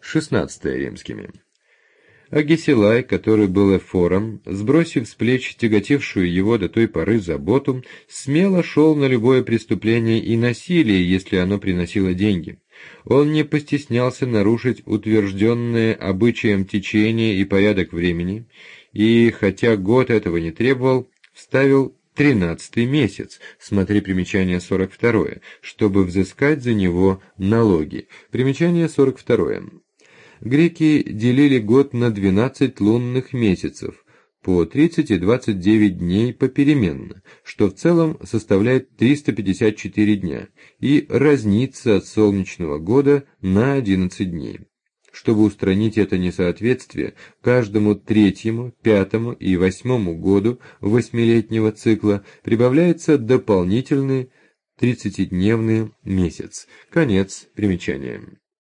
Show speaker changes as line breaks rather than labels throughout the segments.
XVI римскими. Агесилай, который был эфором, сбросив с плеч тяготевшую его до той поры заботу, смело шел на любое преступление и насилие, если оно приносило деньги. Он не постеснялся нарушить утвержденное обычаем течение и порядок времени, и, хотя год этого не требовал, вставил 13-й месяц, смотри примечание 42, чтобы взыскать за него налоги. Примечание 42. Греки делили год на 12 лунных месяцев, по 30 и 29 дней попеременно, что в целом составляет 354 дня, и разнится от солнечного года на 11 дней. Чтобы устранить это несоответствие, каждому 3-му, 5-му и 8-му году 8-летнего цикла прибавляется дополнительный 30-дневный месяц. Конец примечания.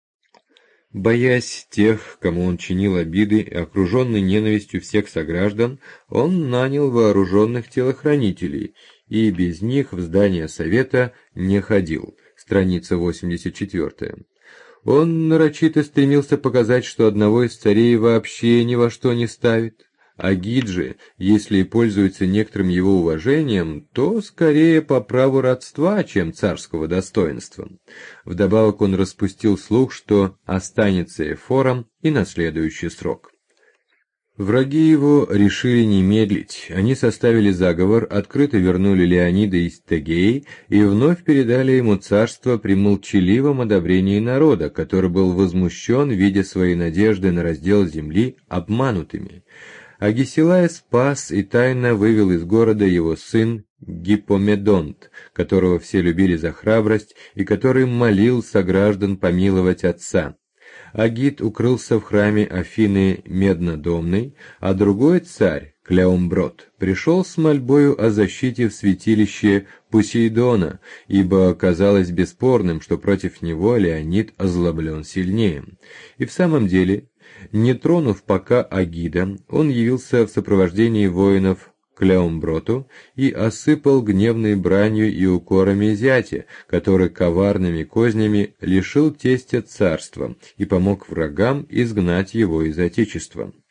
Боясь тех, кому он чинил обиды, и окруженный ненавистью всех сограждан, он нанял вооруженных телохранителей, и без них в здание совета не ходил. Страница 84. Он нарочито стремился показать, что одного из царей вообще ни во что не ставит. Агид же, если и пользуется некоторым его уважением, то скорее по праву родства, чем царского достоинства. Вдобавок он распустил слух, что останется эфором и на следующий срок. Враги его решили не медлить. Они составили заговор, открыто вернули Леонида из Тегеи и вновь передали ему царство при молчаливом одобрении народа, который был возмущен, видя свои надежды на раздел земли обманутыми. Агесилая спас и тайно вывел из города его сын Гиппомедонт, которого все любили за храбрость и который молил сограждан помиловать отца. Агит укрылся в храме Афины Меднодомной, а другой царь, Клеомброт, пришел с мольбою о защите в святилище Посейдона, ибо казалось бесспорным, что против него Леонид озлоблен сильнее. И в самом деле, не тронув пока Агида, он явился в сопровождении воинов к Клеомброту и осыпал гневной бранью и укорами зятя, который коварными кознями лишил тестя царства и помог врагам изгнать его из отечества.